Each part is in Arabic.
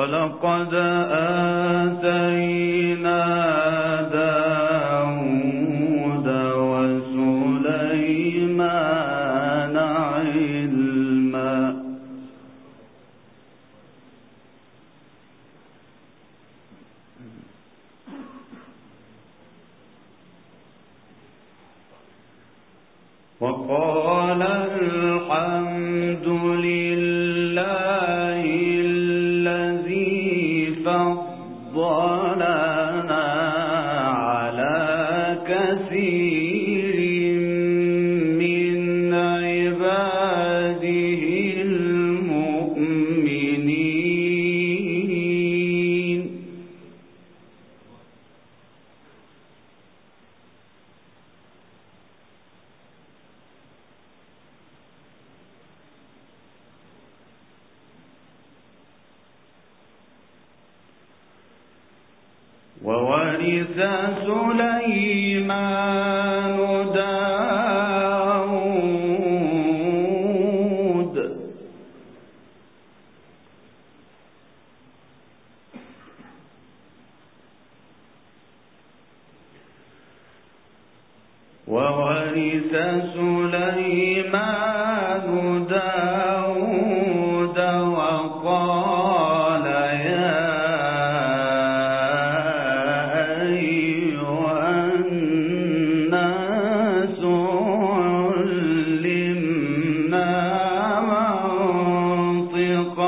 ولقد آتينا داود وسليمان علما وقال الحمد لله الذي فضلنا على كثير من عباده المؤمنين وورث سليمان داود وقال يا أيها الناس علمنا منطق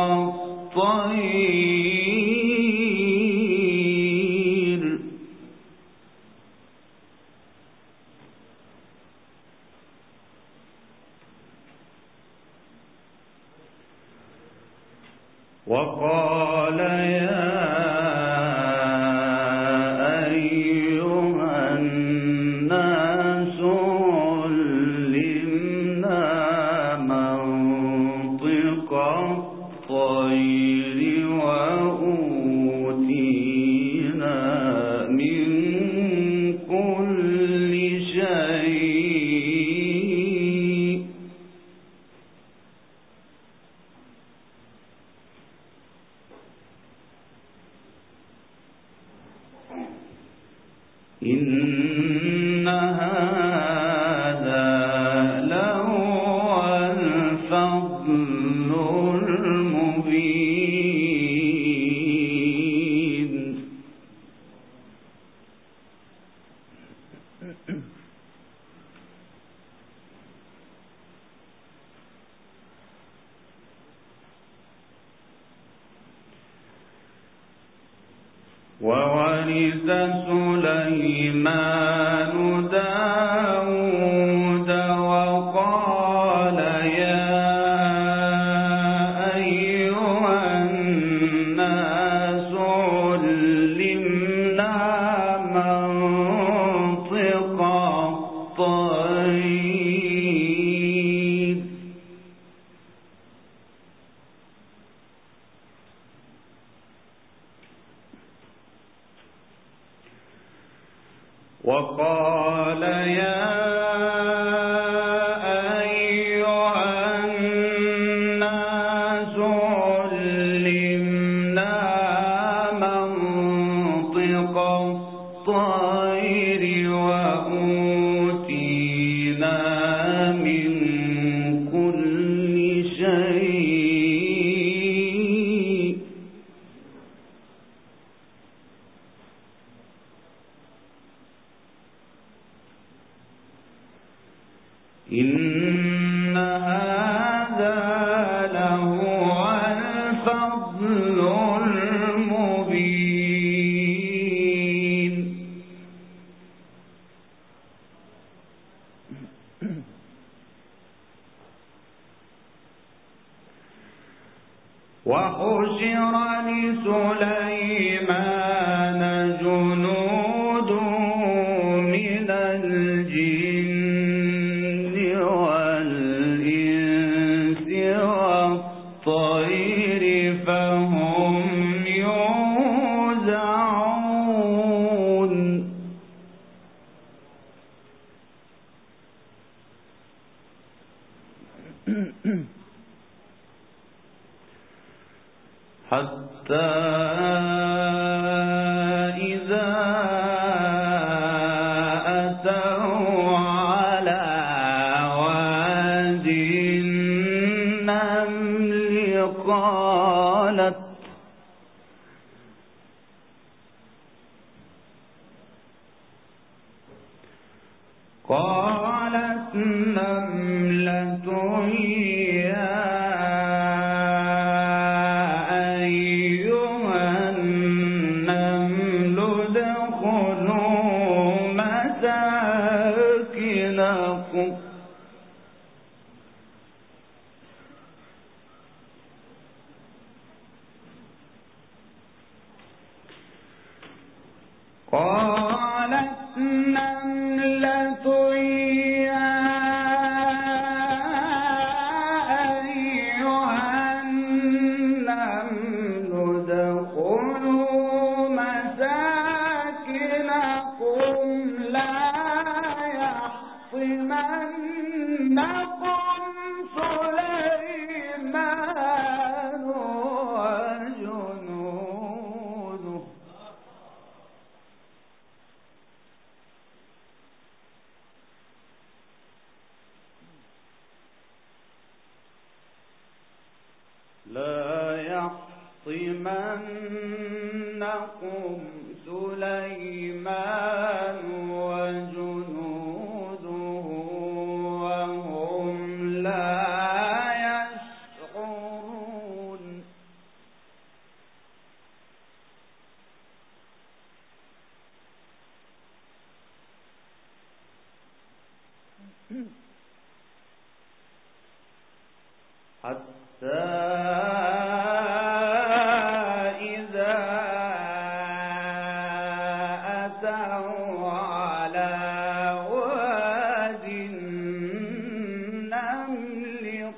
الطير وقال يا أيها الناس علمنا منطق الطير وأوتينا من كل شيء إن هذا لهو الفضل المبين وورث سليمان داود وقال يا أيها الناس علمنا منطق الطير وقال يا أيها الناس علمنا منطق الطير وأوتينا من كل شيء إن هذا لهو الفضل المبين وحشر لسليمان جنوده من الجن والإنس والطير فهم يوزعون حتى إذا أتوا على واد النمل قالت نملة يا أيها النمل ادخلوا مساكنكم قالت نملة يا أيها النمل ادخلوا مساكنكم لا يحطمنكم سليمان وجنوده لا يحطمنكم سليمان وجنوده وهم لا يشعرون حتى إذا أتوا على واد النمل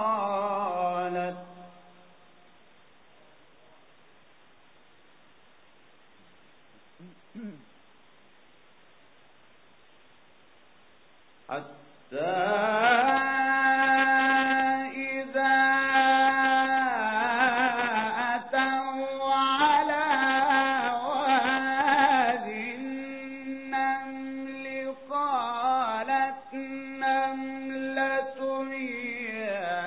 قالت نملة يا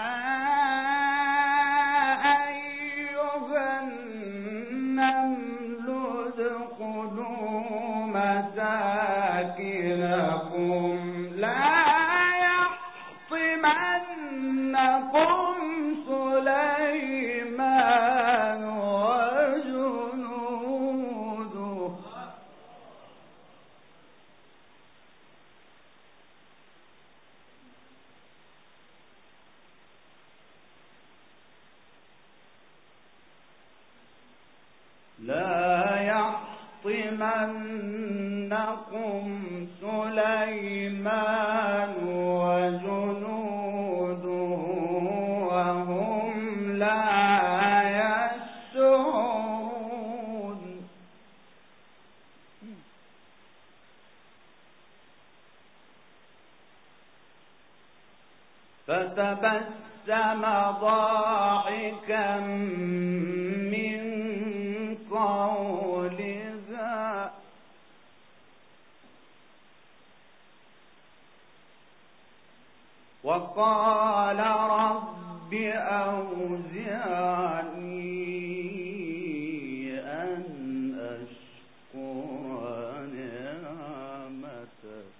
أيها النمل ادخلوا مساكنكم لا يحطمنكم سليمان وجنوده لا يحطمنكم سليمان وجنوده وهم لا يشعرون فتبسم ضاحكا من قولها وقال رب أوزعني أن أشكر نعمتك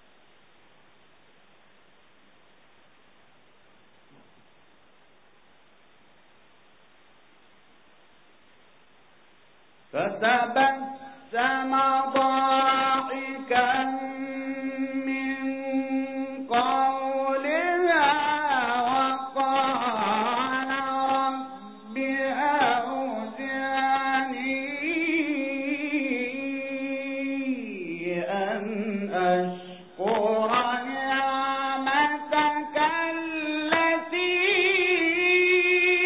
فتبسم ضاحكا من قولها وقال رب أوزعني أن أشكر نعمتك التي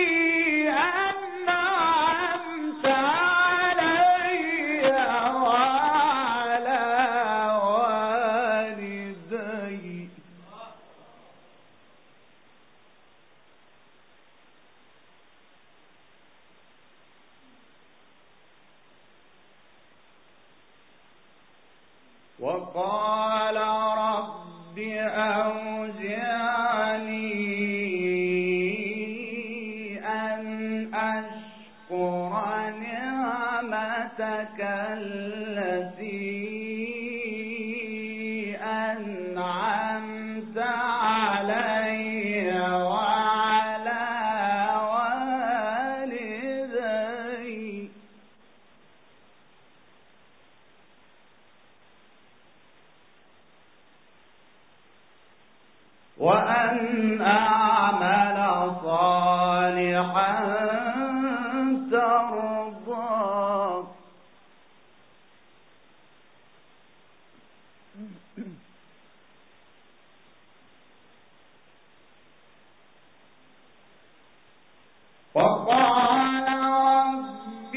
أنعمت علي وقال رب أوزعني أن أشكر نعمتك التي أنعمت علي وعلى والدي وأن أعمل صالحا ترضاه وقال رب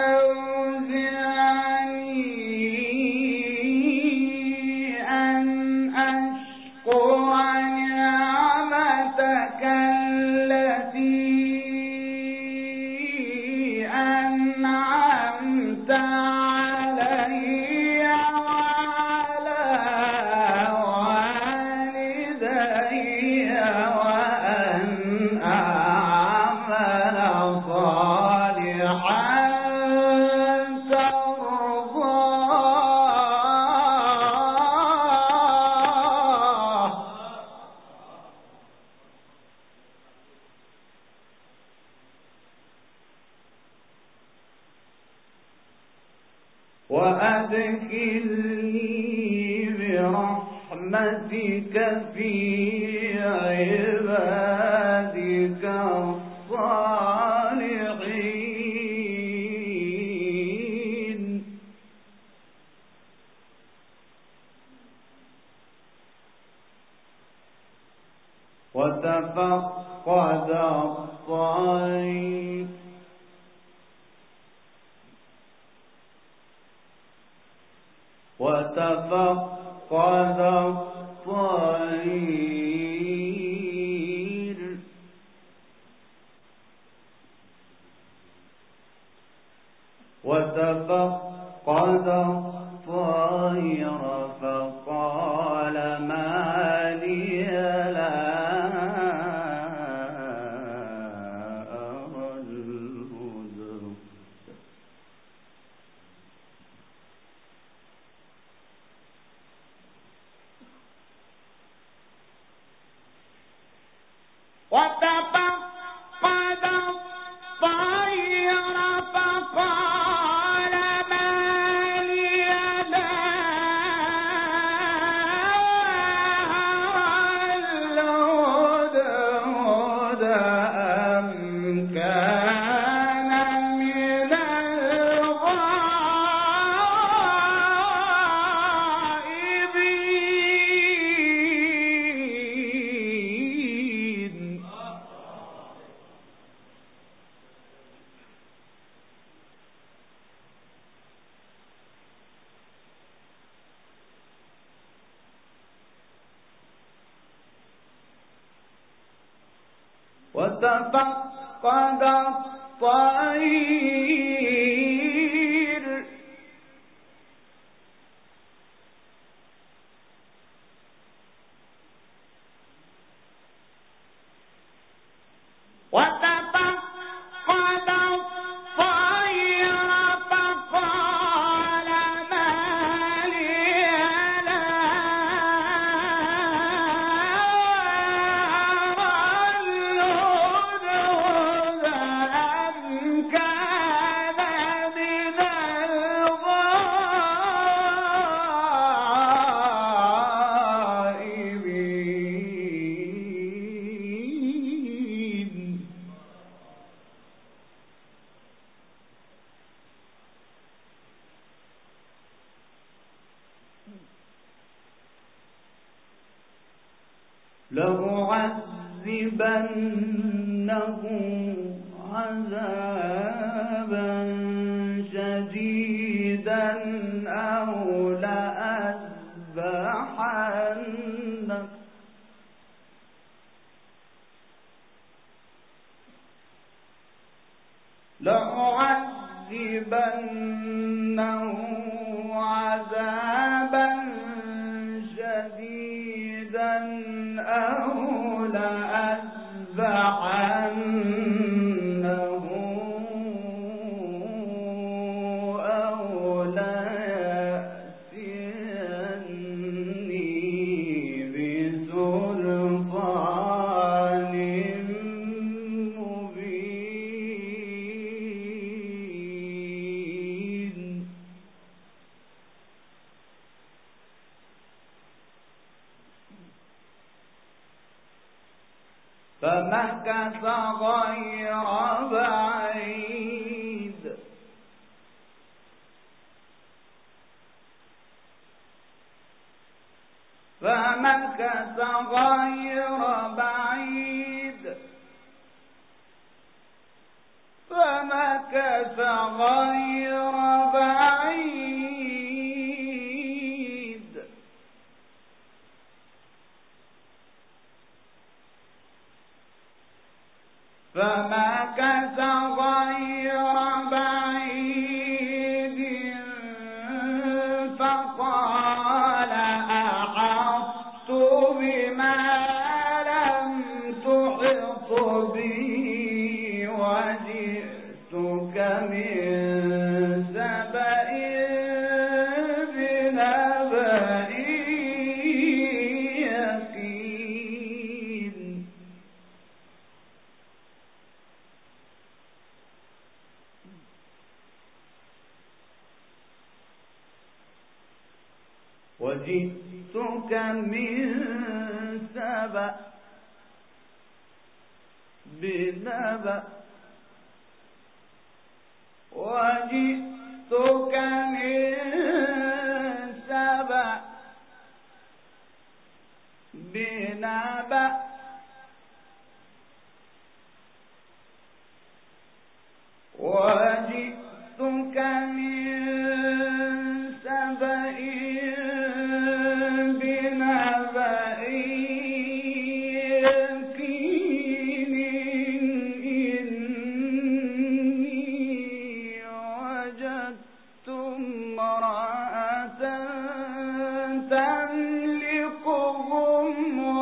أوزعني أن أشكر نعمتك التي أنعمت علي وعلى والدي وأن أعمل صالحا ترضاه وأدخلني برحمتك في عبادك الصالحين وتفقد الطير وتفقد الطير وتفقد الطير فقال ما لي لا أرى الهدهد وتفقد الطير فقال ما لي لا الهدهد أم كان من الغائبين وتفقد الطير وتفقد الطير فقال ما لي لا أرى الهدهد أم كان من الغائبين لأعذبنه عذابا شديدا أو لأذبحنه لأعذبنه عذابا فمكث غير بعيد فقال أحطت بما لم تحط به وجئتك من سبأ بنبأ يقين وجئتك من سبأ بنبأ وجئتك من سبأ بنبأ وجئتك من سبأ بنبأ يقين إني وجدت امرأة تملكهم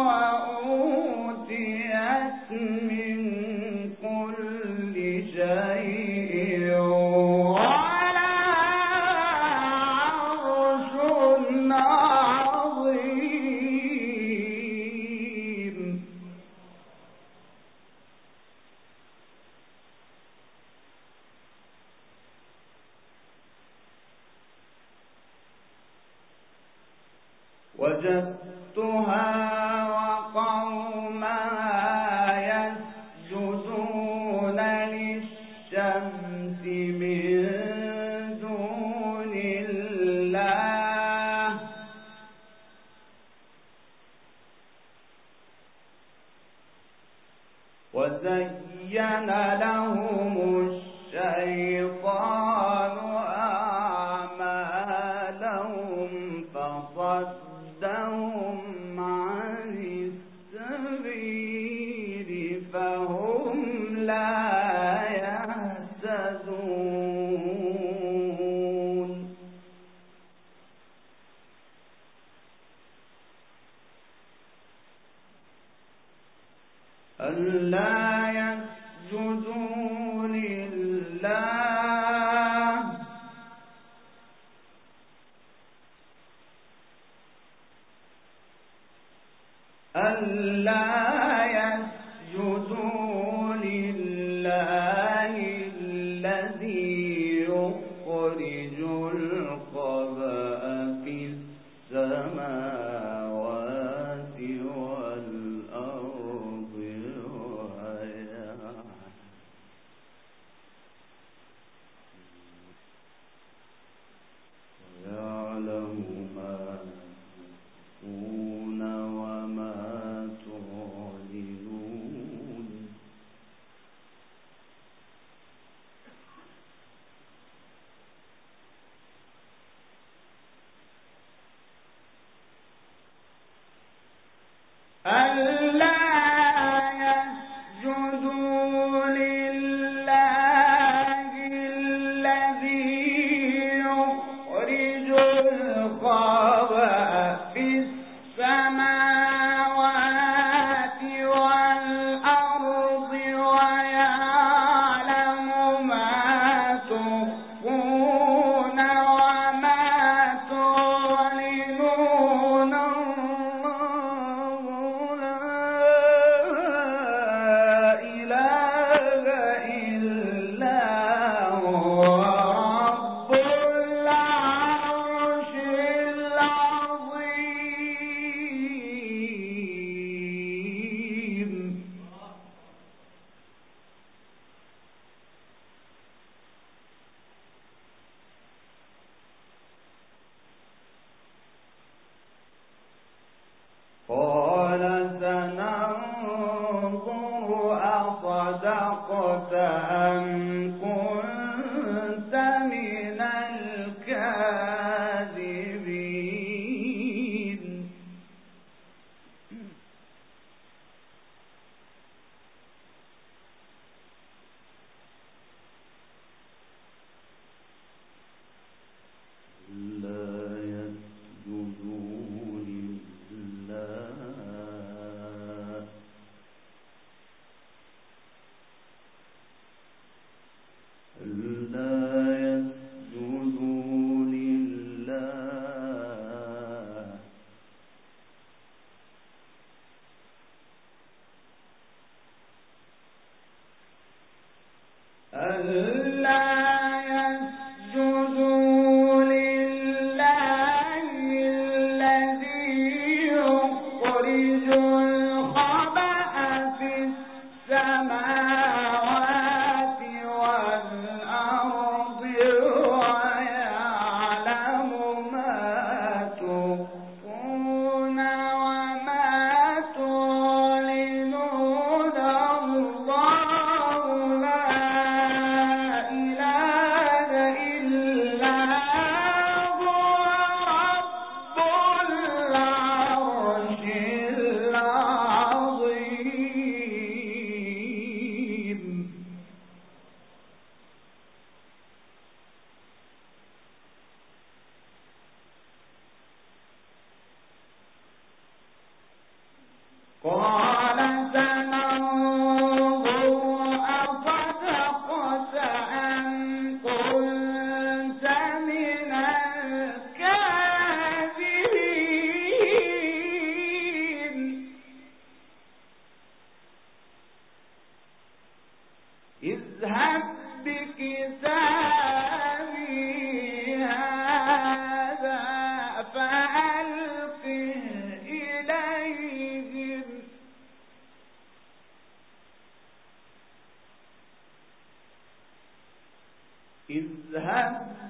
وأوتيت من كل شيء ولها عرش عظيم وجدتها وقومها يسجدون للشمس من دون الله وزين لهم الشيطان أعمالهم فصدهم عن السبيل فهم لا يهتدون ألا يسجدوا لله الذي يخرج الخبأ في السماوات والأرض ويعلم ما تخفون وما تعلنون ألا يسجدوا لله الذي يخرج الخبأ في السماوات والأرض ويعلم ما تخفون وما تعلنون الله لا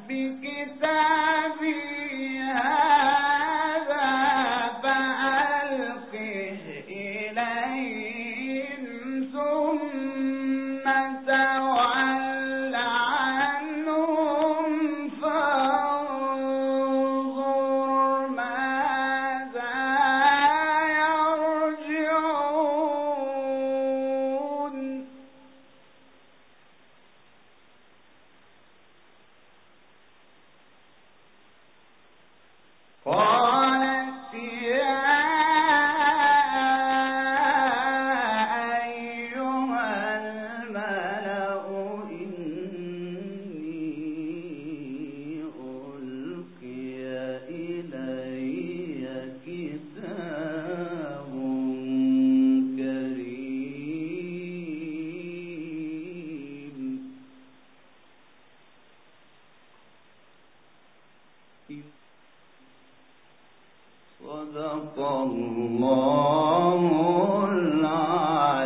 بكتابي هذا فألقه إليهم ثم تول عنهم فانظر ماذا يرجعون قالت يا أيها الملأ إني ألقي إلي كتاب كريم صدق الله العظيم.